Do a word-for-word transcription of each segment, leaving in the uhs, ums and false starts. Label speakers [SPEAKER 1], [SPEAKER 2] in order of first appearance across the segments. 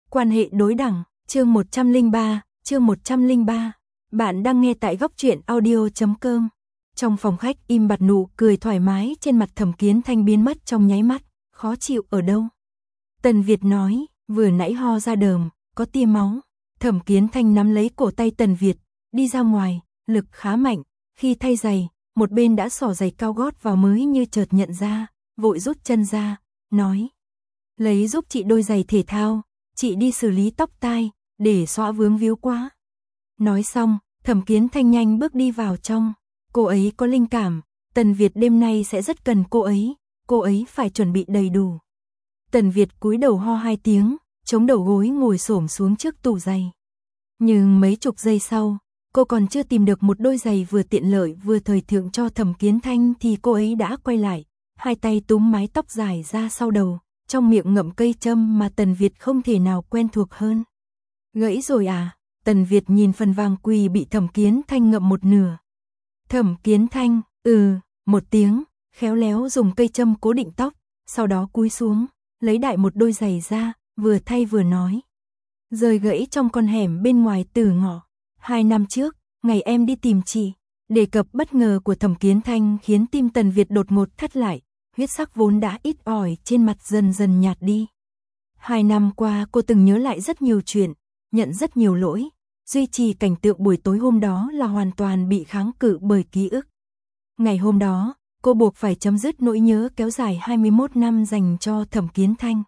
[SPEAKER 1] Quan hệ đối đẳng, chương một trăm lẻ ba, chương một trăm lẻ ba. Bạn đang nghe tại góc truyện audio chấm com. Trong phòng khách im bặt, nụ cười thoải mái trên mặt Thẩm Kiến Thanh biến mất trong nháy mắt. Khó chịu ở đâu? Tần Việt nói, vừa nãy ho ra đờm, có tia máu. Thẩm Kiến Thanh nắm lấy cổ tay Tần Việt, đi ra ngoài, lực khá mạnh. Khi thay giày, một bên đã xỏ giày cao gót vào mới như chợt nhận ra, vội rút chân ra, nói. Lấy giúp chị đôi giày thể thao, chị đi xử lý tóc tai, để xõa vướng víu quá. Nói xong, Thẩm Kiến Thanh nhanh bước đi vào trong. Cô ấy có linh cảm, Tần Việt đêm nay sẽ rất cần cô ấy, cô ấy phải chuẩn bị đầy đủ. Tần Việt cúi đầu ho hai tiếng, chống đầu gối ngồi xổm xuống trước tủ giày. Nhưng mấy chục giây sau, cô còn chưa tìm được một đôi giày vừa tiện lợi vừa thời thượng cho Thẩm Kiến Thanh thì cô ấy đã quay lại, hai tay túm mái tóc dài ra sau đầu, trong miệng ngậm cây châm mà Tần Việt không thể nào quen thuộc hơn. Gãy rồi à? Tần Việt nhìn phần vàng quỳ bị Thẩm Kiến Thanh ngậm một nửa. Thẩm Kiến Thanh, ừ, một tiếng, khéo léo dùng cây châm cố định tóc, sau đó cúi xuống, lấy đại một đôi giày ra, vừa thay vừa nói. Rời gãy trong con hẻm bên ngoài Tử Ngọ. Hai năm trước, ngày em đi tìm chị, đề cập bất ngờ của Thẩm Kiến Thanh khiến tim Tần Việt đột ngột thắt lại, huyết sắc vốn đã ít ỏi trên mặt dần dần nhạt đi. Hai năm qua cô từng nhớ lại rất nhiều chuyện, nhận rất nhiều lỗi, duy trì cảnh tượng buổi tối hôm đó là hoàn toàn bị kháng cự bởi ký ức. Ngày hôm đó, cô buộc phải chấm dứt nỗi nhớ kéo dài hai mươi mốt năm dành cho Thẩm Kiến Thanh.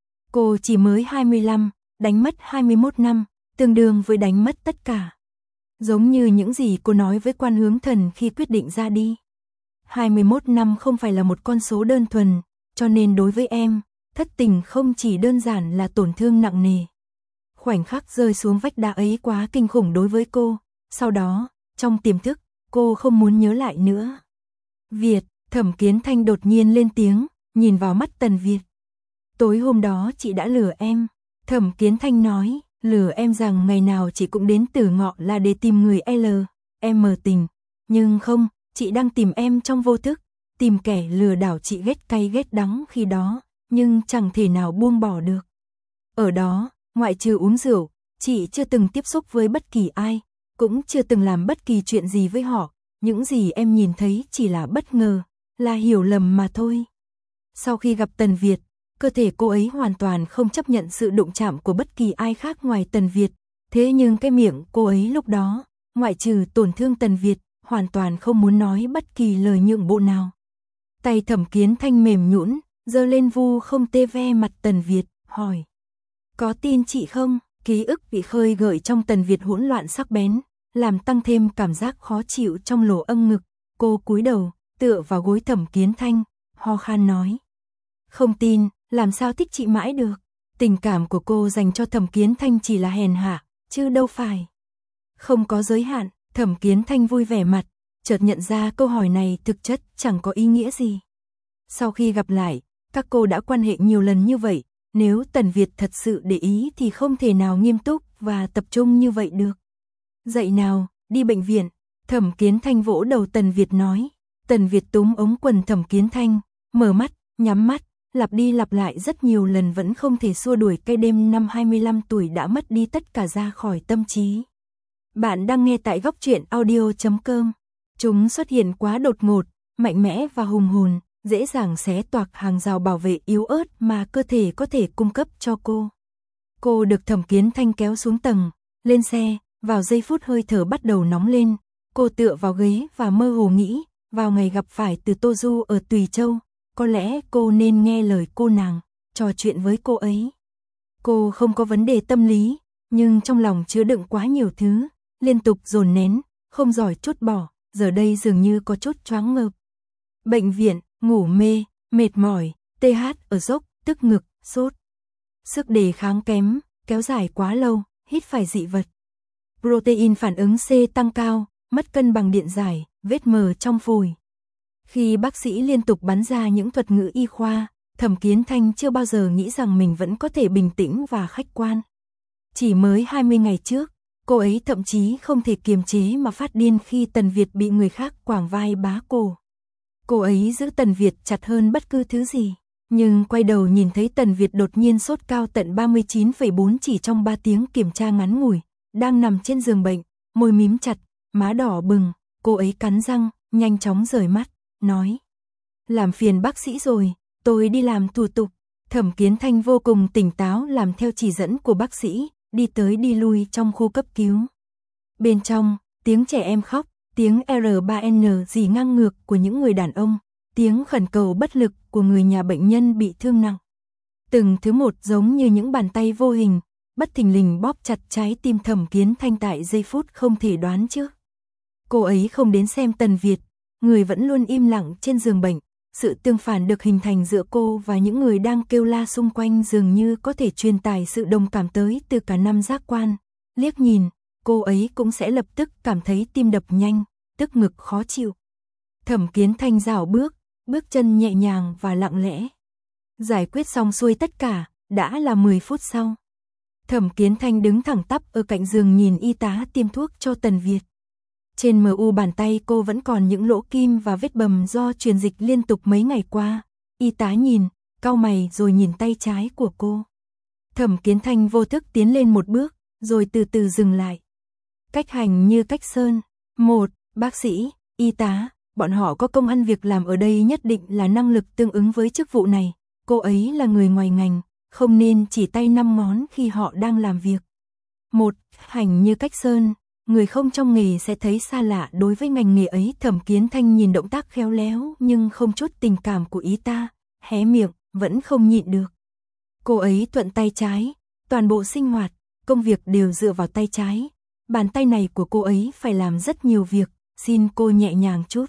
[SPEAKER 1] Cô chỉ mới hai mươi lăm, đánh mất hai mươi mốt năm, tương đương với đánh mất tất cả. Giống như những gì cô nói với Quan Hướng Thần khi quyết định ra đi. hai mươi mốt năm không phải là một con số đơn thuần, cho nên đối với em, thất tình không chỉ đơn giản là tổn thương nặng nề. Khoảnh khắc rơi xuống vách đá ấy quá kinh khủng đối với cô, sau đó, trong tiềm thức, cô không muốn nhớ lại nữa. Việt, Thẩm Kiến Thanh đột nhiên lên tiếng, nhìn vào mắt Tần Việt. Tối hôm đó chị đã lừa em. Thẩm Kiến Thanh nói, lừa em rằng ngày nào chị cũng đến Tử Ngọ là để tìm người L, em mờ tình. Nhưng không, chị đang tìm em trong vô thức, tìm kẻ lừa đảo chị ghét cay ghét đắng khi đó, nhưng chẳng thể nào buông bỏ được. Ở đó, ngoại trừ uống rượu, chị chưa từng tiếp xúc với bất kỳ ai, cũng chưa từng làm bất kỳ chuyện gì với họ, những gì em nhìn thấy chỉ là bất ngờ, là hiểu lầm mà thôi. Sau khi gặp Tần Việt, cơ thể cô ấy hoàn toàn không chấp nhận sự đụng chạm của bất kỳ ai khác ngoài Tần Việt, thế nhưng cái miệng cô ấy lúc đó, ngoại trừ tổn thương Tần Việt, hoàn toàn không muốn nói bất kỳ lời nhượng bộ nào. Tay Thẩm Kiến Thanh mềm nhũn, giơ lên vu không tê ve mặt Tần Việt, hỏi. Có tin chị không? Ký ức bị khơi gợi trong Tần Việt hỗn loạn sắc bén, làm tăng thêm cảm giác khó chịu trong lỗ âm ngực. Cô cúi đầu, tựa vào gối Thẩm Kiến Thanh, ho khan nói. Không tin, làm sao thích chị mãi được? Tình cảm của cô dành cho Thẩm Kiến Thanh chỉ là hèn hạ, chứ đâu phải. Không có giới hạn. Thẩm Kiến Thanh vui vẻ mặt, chợt nhận ra câu hỏi này thực chất chẳng có ý nghĩa gì. Sau khi gặp lại, các cô đã quan hệ nhiều lần như vậy, nếu Tần Việt thật sự để ý thì không thể nào nghiêm túc và tập trung như vậy được. Dậy nào, đi bệnh viện. Thẩm Kiến Thanh vỗ đầu Tần Việt nói. Tần Việt túm ống quần Thẩm Kiến Thanh, mở mắt, nhắm mắt, lặp đi lặp lại rất nhiều lần vẫn không thể xua đuổi cái đêm năm hai mươi lăm tuổi đã mất đi tất cả ra khỏi tâm trí. Bạn đang nghe tại góc truyện audio chấm com. Chúng xuất hiện quá đột ngột, mạnh mẽ và hùng hồn, dễ dàng xé toạc hàng rào bảo vệ yếu ớt mà cơ thể có thể cung cấp cho cô. Cô được Thẩm Kiến Thanh kéo xuống tầng, lên xe, vào giây phút hơi thở bắt đầu nóng lên, cô tựa vào ghế và mơ hồ nghĩ, vào ngày gặp phải Từ Tô Du ở Tùy Châu, có lẽ cô nên nghe lời cô nàng, trò chuyện với cô ấy. Cô không có vấn đề tâm lý, nhưng trong lòng chứa đựng quá nhiều thứ, liên tục dồn nén, không giỏi trút bỏ, giờ đây dường như có chút choáng ngợp. Bệnh viện, ngủ mê, mệt mỏi, tê hát ở dốc, tức ngực, sốt. Sức đề kháng kém, kéo dài quá lâu, hít phải dị vật. Protein phản ứng C tăng cao, mất cân bằng điện giải, vết mờ trong phổi. Khi bác sĩ liên tục bắn ra những thuật ngữ y khoa, Thẩm Kiến Thanh chưa bao giờ nghĩ rằng mình vẫn có thể bình tĩnh và khách quan. Chỉ mới hai mươi ngày trước, cô ấy thậm chí không thể kiềm chế mà phát điên khi Tần Việt bị người khác quàng vai bá cổ. Cô ấy giữ Tần Việt chặt hơn bất cứ thứ gì. Nhưng quay đầu nhìn thấy Tần Việt đột nhiên sốt cao tận ba mươi chín phẩy bốn chỉ trong ba tiếng kiểm tra ngắn ngủi, đang nằm trên giường bệnh, môi mím chặt, má đỏ bừng, cô ấy cắn răng, nhanh chóng rời mắt, nói. Làm phiền bác sĩ rồi, tôi đi làm thủ tục. Thẩm Kiến Thanh vô cùng tỉnh táo làm theo chỉ dẫn của bác sĩ, đi tới đi lui trong khu cấp cứu. Bên trong, tiếng trẻ em khóc, tiếng R ba N rỉ ngang ngược của những người đàn ông, tiếng khẩn cầu bất lực của người nhà bệnh nhân bị thương nặng. Từng thứ một giống như những bàn tay vô hình, bất thình lình bóp chặt trái tim Thẩm Kiến Thanh tại giây phút không thể đoán trước. Cô ấy không đến xem Tần Việt, người vẫn luôn im lặng trên giường bệnh. Sự tương phản được hình thành giữa cô và những người đang kêu la xung quanh dường như có thể truyền tải sự đồng cảm tới từ cả năm giác quan. Liếc nhìn, cô ấy cũng sẽ lập tức cảm thấy tim đập nhanh, tức ngực khó chịu. Thẩm Kiến Thanh rảo bước, bước chân nhẹ nhàng và lặng lẽ. Giải quyết xong xuôi tất cả, đã là mười phút sau. Thẩm Kiến Thanh đứng thẳng tắp ở cạnh giường nhìn y tá tiêm thuốc cho Tần Việt. Trên mờ u bàn tay cô vẫn còn những lỗ kim và vết bầm do truyền dịch liên tục mấy ngày qua. Y tá nhìn, cau mày rồi nhìn tay trái của cô. Thẩm Kiến Thanh vô thức tiến lên một bước, rồi từ từ dừng lại. Cách hành như cách sơn. Một, bác sĩ, y tá, bọn họ có công ăn việc làm ở đây nhất định là năng lực tương ứng với chức vụ này. Cô ấy là người ngoài ngành, không nên chỉ tay năm ngón khi họ đang làm việc. Một, hành như cách sơn. Người không trong nghề sẽ thấy xa lạ đối với ngành nghề ấy. Thẩm Kiến Thanh nhìn động tác khéo léo nhưng không chút tình cảm của y tá, hé miệng, vẫn không nhịn được. Cô ấy thuận tay trái, toàn bộ sinh hoạt, công việc đều dựa vào tay trái. Bàn tay này của cô ấy phải làm rất nhiều việc, xin cô nhẹ nhàng chút.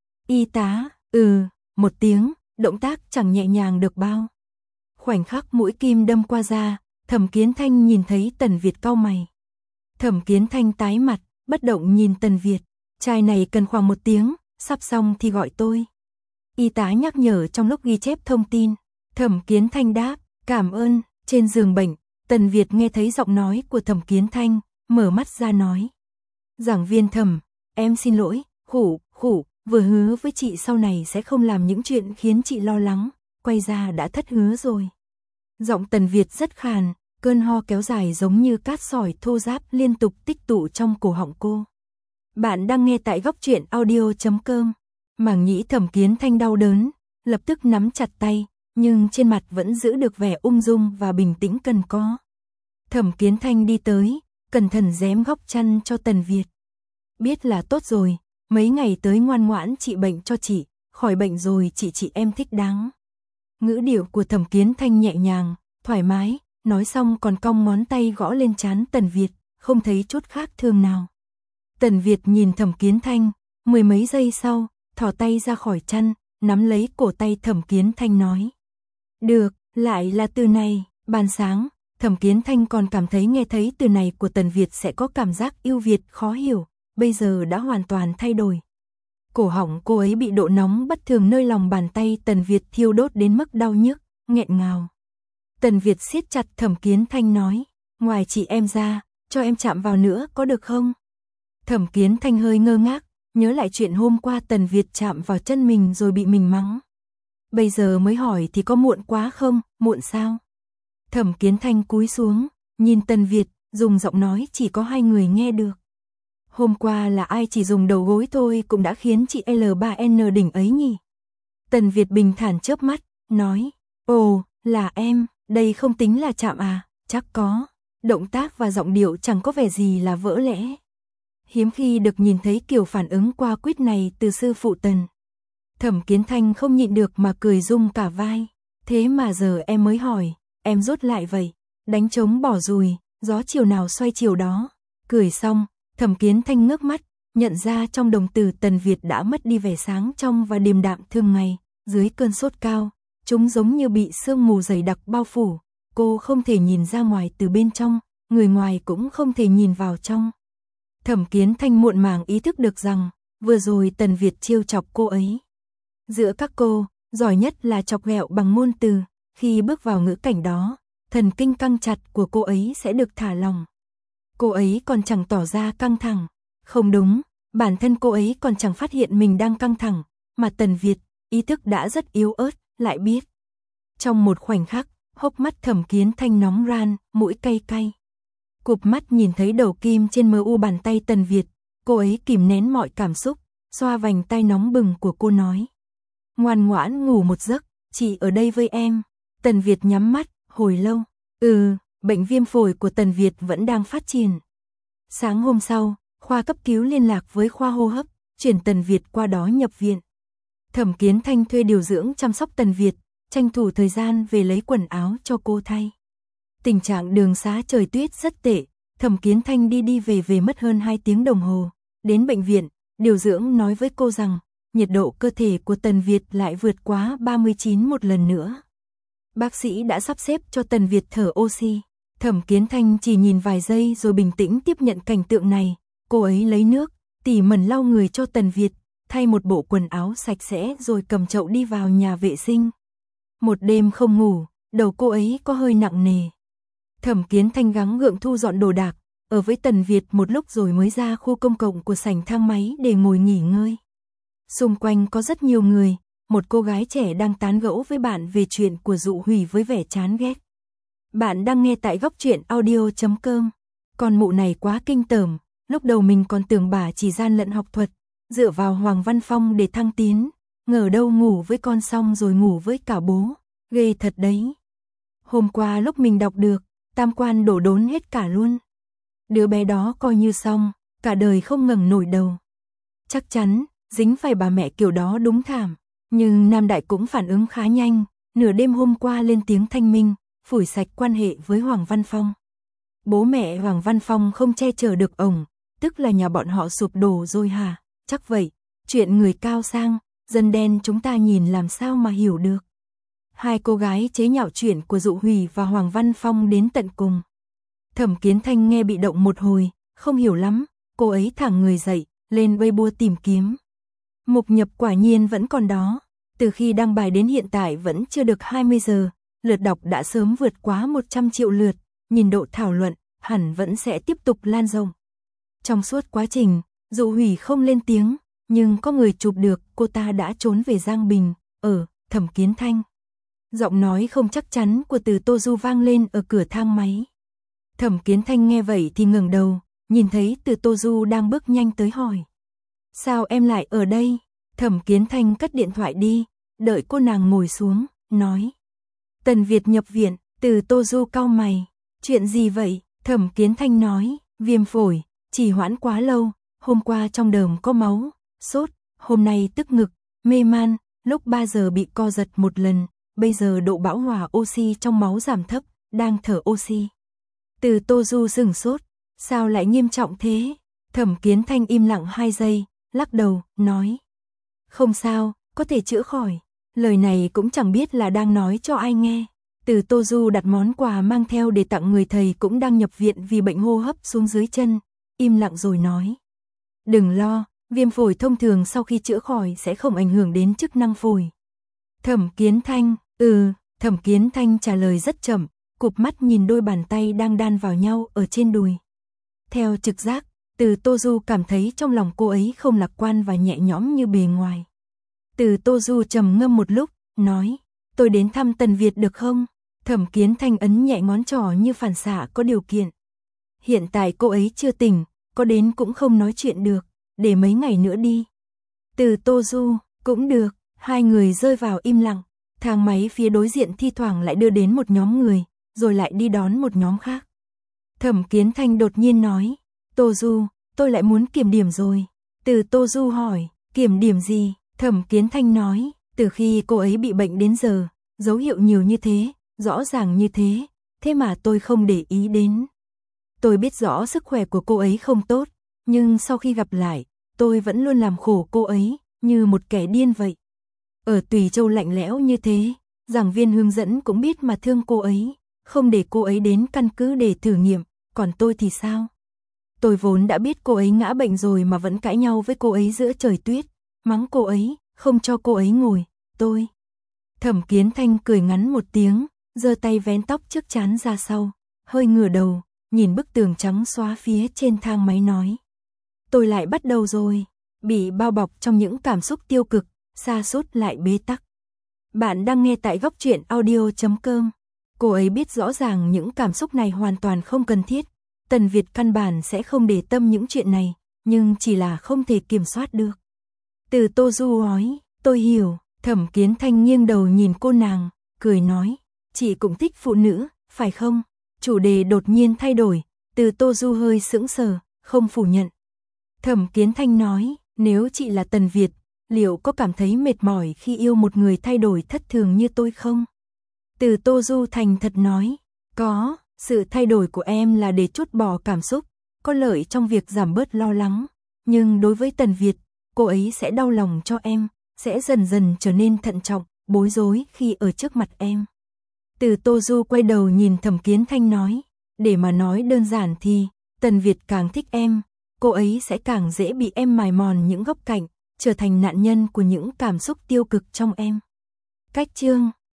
[SPEAKER 1] Y tá, ừ, một tiếng, động tác chẳng nhẹ nhàng được bao. Khoảnh khắc mũi kim đâm qua da, Thẩm Kiến Thanh nhìn thấy Tần Việt cau mày. Thẩm Kiến Thanh tái mặt, bất động nhìn Tần Việt. Chai này cần khoảng một tiếng, sắp xong thì gọi tôi. Y tá nhắc nhở trong lúc ghi chép thông tin. Thẩm Kiến Thanh đáp, cảm ơn. Trên giường bệnh, Tần Việt nghe thấy giọng nói của Thẩm Kiến Thanh, mở mắt ra nói. Giảng viên Thẩm, em xin lỗi, khủ, khủ, vừa hứa với chị sau này sẽ không làm những chuyện khiến chị lo lắng, quay ra đã thất hứa rồi. Giọng Tần Việt rất khàn. Cơn ho kéo dài giống như cát sỏi thô ráp liên tục tích tụ trong cổ họng cô. Bạn đang nghe tại góc truyện audio chấm com. Màng nhĩ Thẩm Kiến Thanh đau đớn, lập tức nắm chặt tay, nhưng trên mặt vẫn giữ được vẻ ung dung và bình tĩnh cần có. Thẩm Kiến Thanh đi tới, cẩn thận rém góc chăn cho Tần Việt. Biết là tốt rồi, mấy ngày tới ngoan ngoãn trị bệnh cho chị, khỏi bệnh rồi chị chị em thích đáng. Ngữ điệu của Thẩm Kiến Thanh nhẹ nhàng, thoải mái. Nói xong còn cong ngón tay gõ lên trán Tần Việt, không thấy chút khác thường nào. Tần Việt nhìn Thẩm Kiến Thanh, mười mấy giây sau, thò tay ra khỏi chăn, nắm lấy cổ tay Thẩm Kiến Thanh nói. Được, lại là từ này. Ban sáng, Thẩm Kiến Thanh còn cảm thấy nghe thấy từ này của Tần Việt sẽ có cảm giác yêu Việt khó hiểu, bây giờ đã hoàn toàn thay đổi. Cổ họng cô ấy bị độ nóng bất thường nơi lòng bàn tay Tần Việt thiêu đốt đến mức đau nhức, nghẹn ngào. Tần Việt siết chặt Thẩm Kiến Thanh nói, ngoài chị em ra, cho em chạm vào nữa có được không? Thẩm Kiến Thanh hơi ngơ ngác, nhớ lại chuyện hôm qua Tần Việt chạm vào chân mình rồi bị mình mắng. Bây giờ mới hỏi thì có muộn quá không, muộn sao? Thẩm Kiến Thanh cúi xuống, nhìn Tần Việt, dùng giọng nói chỉ có hai người nghe được. Hôm qua là ai chỉ dùng đầu gối thôi cũng đã khiến chị L ba N đỉnh ấy nhỉ? Tần Việt bình thản chớp mắt, nói, ồ, là em. Đây không tính là chạm à, chắc có. Động tác và giọng điệu chẳng có vẻ gì là vỡ lẽ. Hiếm khi được nhìn thấy kiểu phản ứng qua quýt này từ sư phụ Tần. Thẩm Kiến Thanh không nhịn được mà cười rung cả vai. Thế mà giờ em mới hỏi, em rốt lại vậy. Đánh trống bỏ dùi, gió chiều nào xoay chiều đó. Cười xong, Thẩm Kiến Thanh ngước mắt, nhận ra trong đồng tử Tần Việt đã mất đi vẻ sáng trong và điềm đạm thường ngày, dưới cơn sốt cao. Chúng giống như bị sương mù dày đặc bao phủ, cô không thể nhìn ra ngoài từ bên trong, người ngoài cũng không thể nhìn vào trong. Thẩm Kiến Thanh muộn màng ý thức được rằng, vừa rồi Tần Việt trêu chọc cô ấy. Giữa các cô, giỏi nhất là chọc ghẹo bằng ngôn từ, khi bước vào ngữ cảnh đó, thần kinh căng chặt của cô ấy sẽ được thả lỏng. Cô ấy còn chẳng tỏ ra căng thẳng, không đúng, bản thân cô ấy còn chẳng phát hiện mình đang căng thẳng, mà Tần Việt, ý thức đã rất yếu ớt, lại biết. Trong một khoảnh khắc, hốc mắt Thẩm Kiến Thanh nóng ran, mũi cay cay. Cụp mắt nhìn thấy đầu kim trên mờ u bàn tay Tần Việt, cô ấy kìm nén mọi cảm xúc, xoa vành tay nóng bừng của cô nói. Ngoan ngoãn ngủ một giấc, chị ở đây với em. Tần Việt nhắm mắt, hồi lâu. Ừ, bệnh viêm phổi của Tần Việt vẫn đang phát triển. Sáng hôm sau, khoa cấp cứu liên lạc với khoa hô hấp, chuyển Tần Việt qua đó nhập viện. Thẩm Kiến Thanh thuê điều dưỡng chăm sóc Tần Việt, tranh thủ thời gian về lấy quần áo cho cô thay. Tình trạng đường xá trời tuyết rất tệ, Thẩm Kiến Thanh đi đi về về mất hơn hai tiếng đồng hồ. Đến bệnh viện, điều dưỡng nói với cô rằng, nhiệt độ cơ thể của Tần Việt lại vượt quá ba mươi chín một lần nữa. Bác sĩ đã sắp xếp cho Tần Việt thở oxy. Thẩm Kiến Thanh chỉ nhìn vài giây rồi bình tĩnh tiếp nhận cảnh tượng này. Cô ấy lấy nước, tỉ mẩn lau người cho Tần Việt, thay một bộ quần áo sạch sẽ rồi cầm chậu đi vào nhà vệ sinh. Một đêm không ngủ, đầu cô ấy có hơi nặng nề. Thẩm Kiến Thanh gắng gượng thu dọn đồ đạc, ở với Tần Việt một lúc rồi mới ra khu công cộng của sảnh thang máy để ngồi nghỉ ngơi. Xung quanh có rất nhiều người, một cô gái trẻ đang tán gẫu với bạn về chuyện của Dụ Hủy với vẻ chán ghét. Bạn đang nghe tại góc truyện audio chấm com. Con mụ này quá kinh tởm, lúc đầu mình còn tưởng bà chỉ gian lận học thuật, dựa vào Hoàng Văn Phong để thăng tiến, ngờ đâu ngủ với con xong rồi ngủ với cả bố, ghê thật đấy. Hôm qua lúc mình đọc được, tam quan đổ đốn hết cả luôn. Đứa bé đó coi như xong, cả đời không ngẩng nổi đầu. Chắc chắn, dính phải bà mẹ kiểu đó đúng thảm. Nhưng Nam Đại cũng phản ứng khá nhanh, nửa đêm hôm qua lên tiếng thanh minh, phủi sạch quan hệ với Hoàng Văn Phong. Bố mẹ Hoàng Văn Phong không che chở được ổng, tức là nhà bọn họ sụp đổ rồi hả? Chắc vậy, chuyện người cao sang, dân đen chúng ta nhìn làm sao mà hiểu được. Hai cô gái chế nhạo chuyện của Dụ Hủy và Hoàng Văn Phong đến tận cùng. Thẩm Kiến Thanh nghe bị động một hồi, không hiểu lắm, cô ấy thẳng người dậy, lên Weibo tìm kiếm. Mục nhập quả nhiên vẫn còn đó, từ khi đăng bài đến hiện tại vẫn chưa được hai mươi giờ, lượt đọc đã sớm vượt quá một trăm triệu lượt, nhìn độ thảo luận, hẳn vẫn sẽ tiếp tục lan rộng. Trong suốt quá trình, Dụ Hủy không lên tiếng, nhưng có người chụp được cô ta đã trốn về Giang Bình, ở Thẩm Kiến Thanh. Giọng nói không chắc chắn của Từ Tô Du vang lên ở cửa thang máy. Thẩm Kiến Thanh nghe vậy thì ngẩng đầu, nhìn thấy Từ Tô Du đang bước nhanh tới hỏi. Sao em lại ở đây? Thẩm Kiến Thanh cất điện thoại đi, đợi cô nàng ngồi xuống, nói. Tần Việt nhập viện, Từ Tô Du cau mày. Chuyện gì vậy? Thẩm Kiến Thanh nói, viêm phổi, trì hoãn quá lâu, hôm qua trong đờm có máu, sốt, hôm nay tức ngực, mê man, lúc ba giờ bị co giật một lần, bây giờ độ bão hòa oxy trong máu giảm thấp, đang thở oxy. Từ Tô Du sửng sốt, sao lại nghiêm trọng thế? Thẩm Kiến Thanh im lặng hai giây, lắc đầu, nói. Không sao, có thể chữa khỏi. Lời này cũng chẳng biết là đang nói cho ai nghe. Từ Tô Du đặt món quà mang theo để tặng người thầy cũng đang nhập viện vì bệnh hô hấp xuống dưới chân, im lặng rồi nói. Đừng lo, viêm phổi thông thường sau khi chữa khỏi sẽ không ảnh hưởng đến chức năng phổi. Thẩm Kiến Thanh, ừ, Thẩm Kiến Thanh trả lời rất chậm, cụp mắt nhìn đôi bàn tay đang đan vào nhau ở trên đùi. Theo trực giác, Từ Tô Du cảm thấy trong lòng cô ấy không lạc quan và nhẹ nhõm như bề ngoài. Từ Tô Du trầm ngâm một lúc, nói, tôi đến thăm Tần Việt được không? Thẩm Kiến Thanh ấn nhẹ ngón trỏ như phản xạ có điều kiện. Hiện tại cô ấy chưa tỉnh, có đến cũng không nói chuyện được, để mấy ngày nữa đi. Từ Tô Du, cũng được, hai người rơi vào im lặng, thang máy phía đối diện thi thoảng lại đưa đến một nhóm người, rồi lại đi đón một nhóm khác. Thẩm Kiến Thanh đột nhiên nói, Tô Du, tôi lại muốn kiểm điểm rồi. Từ Tô Du hỏi, kiểm điểm gì? Thẩm Kiến Thanh nói, từ khi cô ấy bị bệnh đến giờ, dấu hiệu nhiều như thế, rõ ràng như thế, thế mà tôi không để ý đến. Tôi biết rõ sức khỏe của cô ấy không tốt, nhưng sau khi gặp lại, tôi vẫn luôn làm khổ cô ấy, như một kẻ điên vậy. Ở Tùy Châu lạnh lẽo như thế, giảng viên hướng dẫn cũng biết mà thương cô ấy, không để cô ấy đến căn cứ để thử nghiệm, còn tôi thì sao? Tôi vốn đã biết cô ấy ngã bệnh rồi mà vẫn cãi nhau với cô ấy giữa trời tuyết, mắng cô ấy, không cho cô ấy ngồi, tôi. Thẩm Kiến Thanh cười ngắn một tiếng, giơ tay vén tóc trước trán ra sau, hơi ngửa đầu, nhìn bức tường trắng xóa phía trên thang máy nói. Tôi lại bắt đầu rồi, bị bao bọc trong những cảm xúc tiêu cực, sa sút lại bế tắc. Bạn đang nghe tại góc truyện audio chấm com. Cô ấy biết rõ ràng những cảm xúc này hoàn toàn không cần thiết. Tần Việt căn bản sẽ không để tâm những chuyện này, nhưng chỉ là không thể kiểm soát được. Từ Tô Du nói, tôi hiểu. Thẩm Kiến Thanh nghiêng đầu nhìn cô nàng, cười nói, chị cũng thích phụ nữ, phải không? Chủ đề đột nhiên thay đổi, Từ Tô Du hơi sững sờ, không phủ nhận. Thẩm Kiến Thanh nói, nếu chị là Tần Việt, liệu có cảm thấy mệt mỏi khi yêu một người thay đổi thất thường như tôi không? Từ Tô Du thành thật nói, có, sự thay đổi của em là để trút bỏ cảm xúc, có lợi trong việc giảm bớt lo lắng. Nhưng đối với Tần Việt, cô ấy sẽ đau lòng cho em, sẽ dần dần trở nên thận trọng, bối rối khi ở trước mặt em. Từ Tô Du quay đầu nhìn Thẩm Kiến Thanh nói, để mà nói đơn giản thì, Tần Việt càng thích em, cô ấy sẽ càng dễ bị em mài mòn những góc cạnh, trở thành nạn nhân của những cảm xúc tiêu cực trong em. Cách chương